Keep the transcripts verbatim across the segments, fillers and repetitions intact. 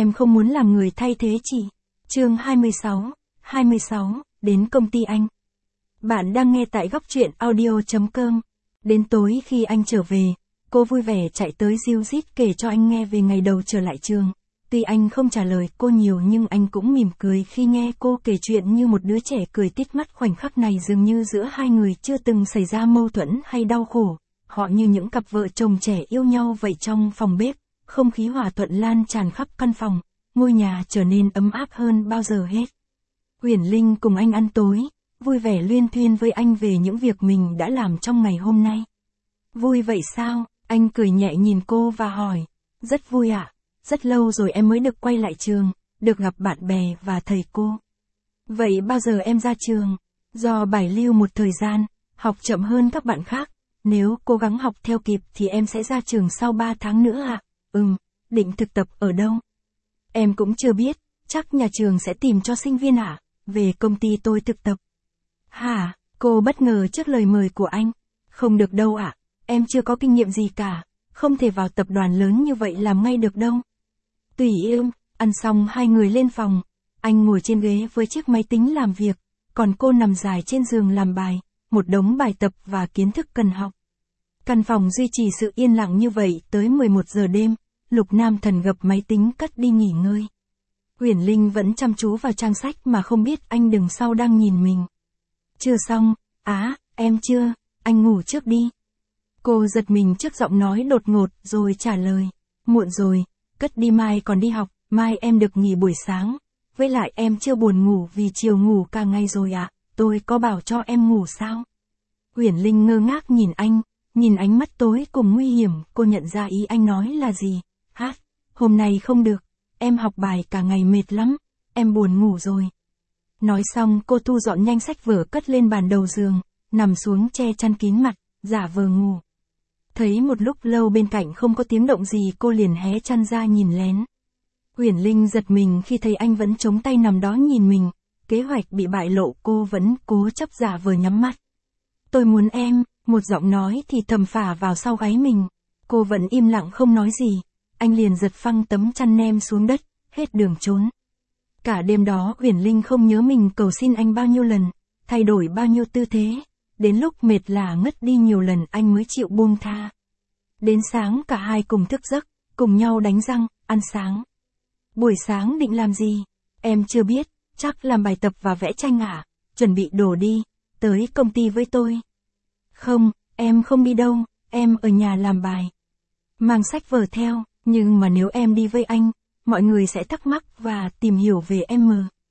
Em không muốn làm người thay thế chị. Chương hai mươi sáu, hai mươi sáu, đến công ty anh. Bạn đang nghe tại góc truyện audio chấm com. Đến tối khi anh trở về, cô vui vẻ chạy tới ríu rít kể cho anh nghe về ngày đầu trở lại trường. Tuy anh không trả lời cô nhiều nhưng anh cũng mỉm cười khi nghe cô kể chuyện như một đứa trẻ cười tít mắt. Khoảnh khắc này dường như giữa hai người chưa từng xảy ra mâu thuẫn hay đau khổ. Họ như những cặp vợ chồng trẻ yêu nhau vậy. Trong phòng bếp, không khí hòa thuận lan tràn khắp căn phòng, ngôi nhà trở nên ấm áp hơn bao giờ hết. Uyển Linh cùng anh ăn tối, vui vẻ luyên thuyên với anh về những việc mình đã làm trong ngày hôm nay. Vui vậy sao? Anh cười nhẹ nhìn cô và hỏi. Rất vui ạ, à? Rất lâu rồi em mới được quay lại trường, được gặp bạn bè và thầy cô. Vậy bao giờ em ra trường? Do bài lưu một thời gian, học chậm hơn các bạn khác, nếu cố gắng học theo kịp thì em sẽ ra trường sau ba tháng nữa ạ. À? Ừm, định thực tập ở đâu? Em cũng chưa biết, chắc nhà trường sẽ tìm cho sinh viên ạ. À? Về công ty tôi thực tập. Hả? Cô bất ngờ trước lời mời của anh. Không được đâu ạ, à? Em chưa có kinh nghiệm gì cả, không thể vào tập đoàn lớn như vậy làm ngay được đâu. Tùy em. Ăn xong hai người lên phòng, anh ngồi trên ghế với chiếc máy tính làm việc, còn cô nằm dài trên giường làm bài, một đống bài tập và kiến thức cần học. Căn phòng duy trì sự yên lặng như vậy tới mười một giờ đêm, Lục Nam Thần gập máy tính cất đi nghỉ ngơi. Uyển Linh vẫn chăm chú vào trang sách mà không biết anh đằng sau đang nhìn mình. Chưa xong, á, em chưa, anh ngủ trước đi. Cô giật mình trước giọng nói đột ngột rồi trả lời. Muộn rồi, cất đi mai còn đi học, mai em được nghỉ buổi sáng. Với lại em chưa buồn ngủ vì chiều ngủ cả ngày rồi ạ, à, tôi có bảo cho em ngủ sao? Uyển Linh ngơ ngác nhìn anh, nhìn ánh mắt tối cùng nguy hiểm, cô nhận ra ý anh nói là gì. Hát, hôm nay không được, em học bài cả ngày mệt lắm, em buồn ngủ rồi. Nói xong cô thu dọn nhanh sách vở cất lên bàn đầu giường, nằm xuống che chăn kín mặt, giả vờ ngủ. Thấy một lúc lâu bên cạnh không có tiếng động gì cô liền hé chăn ra nhìn lén. Uyển Linh giật mình khi thấy anh vẫn chống tay nằm đó nhìn mình, kế hoạch bị bại lộ cô vẫn cố chấp giả vờ nhắm mắt. Tôi muốn em, một giọng nói thì thầm phả vào sau gáy mình. Cô vẫn im lặng không nói gì, anh liền giật phăng tấm chăn nem xuống đất, hết đường trốn. Cả đêm đó Uyển Linh không nhớ mình cầu xin anh bao nhiêu lần, thay đổi bao nhiêu tư thế. Đến lúc mệt lả ngất đi nhiều lần anh mới chịu buông tha. Đến sáng cả hai cùng thức giấc, cùng nhau đánh răng, ăn sáng. Buổi sáng định làm gì? Em chưa biết, chắc làm bài tập và vẽ tranh ạ. À? Chuẩn bị đồ đi, tới công ty với tôi. Không, em không đi đâu, em ở nhà làm bài. Mang sách vở theo, nhưng mà nếu em đi với anh, mọi người sẽ thắc mắc và tìm hiểu về em.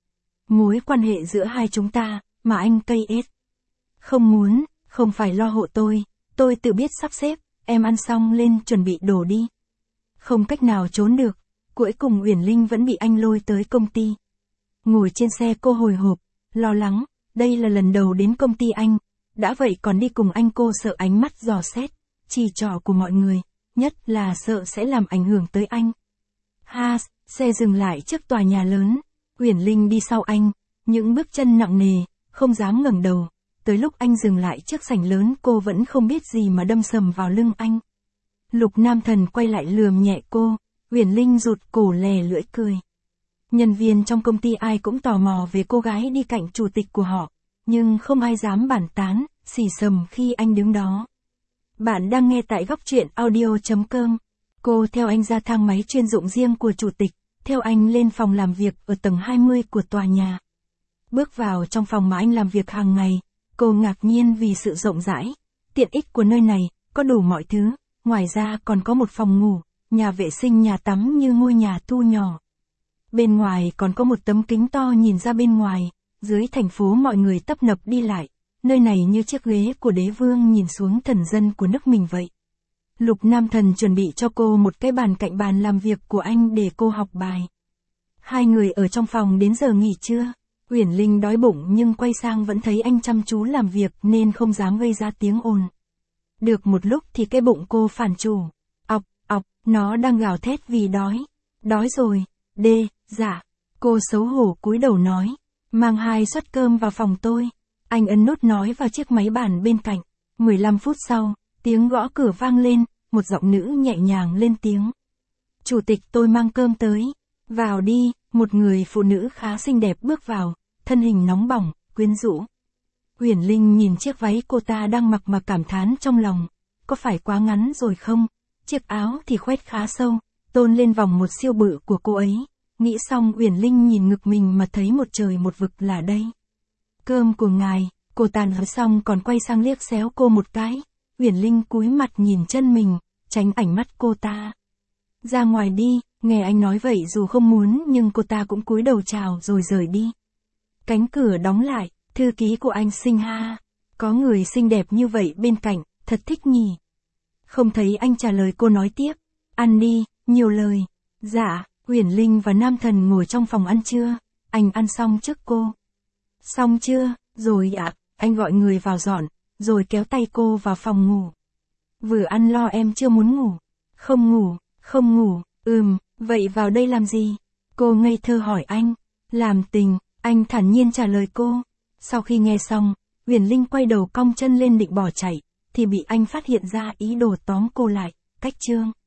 Mối quan hệ giữa hai chúng ta, mà anh cây ết. Không muốn, không phải lo hộ tôi, tôi tự biết sắp xếp, em ăn xong lên chuẩn bị đồ đi. Không cách nào trốn được, cuối cùng Uyển Linh vẫn bị anh lôi tới công ty. Ngồi trên xe cô hồi hộp, lo lắng, đây là lần đầu đến công ty anh, đã vậy còn đi cùng anh cô sợ ánh mắt dò xét, chỉ trỏ của mọi người, nhất là sợ sẽ làm ảnh hưởng tới anh. Ha, xe dừng lại trước tòa nhà lớn, Uyển Linh đi sau anh, những bước chân nặng nề, không dám ngẩng đầu. Tới lúc anh dừng lại trước sảnh lớn cô vẫn không biết gì mà đâm sầm vào lưng anh. Lục Nam Thần quay lại lườm nhẹ cô, Uyển Linh rụt cổ lè lưỡi cười. Nhân viên trong công ty ai cũng tò mò về cô gái đi cạnh chủ tịch của họ, nhưng không ai dám bàn tán, xì xầm khi anh đứng đó. Bạn đang nghe tại góc truyện audio chấm com. Cô theo anh ra thang máy chuyên dụng riêng của chủ tịch, theo anh lên phòng làm việc ở tầng hai mươi của tòa nhà. Bước vào trong phòng mà anh làm việc hàng ngày. Cô ngạc nhiên vì sự rộng rãi, tiện ích của nơi này, có đủ mọi thứ, ngoài ra còn có một phòng ngủ, nhà vệ sinh nhà tắm như ngôi nhà thu nhỏ. Bên ngoài còn có một tấm kính to nhìn ra bên ngoài, dưới thành phố mọi người tấp nập đi lại, nơi này như chiếc ghế của đế vương nhìn xuống thần dân của nước mình vậy. Lục Nam Thần chuẩn bị cho cô một cái bàn cạnh bàn làm việc của anh để cô học bài. Hai người ở trong phòng đến giờ nghỉ trưa. Uyển Linh đói bụng nhưng quay sang vẫn thấy anh chăm chú làm việc nên không dám gây ra tiếng ồn. Được một lúc thì cái bụng cô phản chủ. Ọc, ọc, nó đang gào thét vì đói. Đói rồi, đê, dạ. Cô xấu hổ cúi đầu nói. Mang hai suất cơm vào phòng tôi. Anh ấn nút nói vào chiếc máy bàn bên cạnh. mười lăm phút sau, tiếng gõ cửa vang lên, một giọng nữ nhẹ nhàng lên tiếng. Chủ tịch tôi mang cơm tới. Vào đi, một người phụ nữ khá xinh đẹp bước vào, thân hình nóng bỏng, quyến rũ. Uyển Linh nhìn chiếc váy cô ta đang mặc mà cảm thán trong lòng. Có phải quá ngắn rồi không? Chiếc áo thì khoét khá sâu, tôn lên vòng một siêu bự của cô ấy. Nghĩ xong Uyển Linh nhìn ngực mình mà thấy một trời một vực là đây. Cơm của ngài, cô ta nói xong còn quay sang liếc xéo cô một cái. Uyển Linh cúi mặt nhìn chân mình, tránh ánh mắt cô ta. Ra ngoài đi, nghe anh nói vậy dù không muốn nhưng cô ta cũng cúi đầu chào rồi rời đi. Cánh cửa đóng lại, thư ký của anh xinh ha. Có người xinh đẹp như vậy bên cạnh, thật thích nhỉ. Không thấy anh trả lời cô nói tiếp. Ăn đi, nhiều lời. Dạ, Uyển Linh và Nam Thần ngồi trong phòng ăn trưa. Anh ăn xong trước cô. Xong chưa? Rồi ạ, à, anh gọi người vào dọn, rồi kéo tay cô vào phòng ngủ. Vừa ăn lo em chưa muốn ngủ. Không ngủ, không ngủ, ừm, vậy vào đây làm gì? Cô ngây thơ hỏi anh. Làm tình, anh thản nhiên trả lời cô. Sau khi nghe xong, Uyển Linh quay đầu cong chân lên định bỏ chạy, thì bị anh phát hiện ra ý đồ tóm cô lại, cách chương.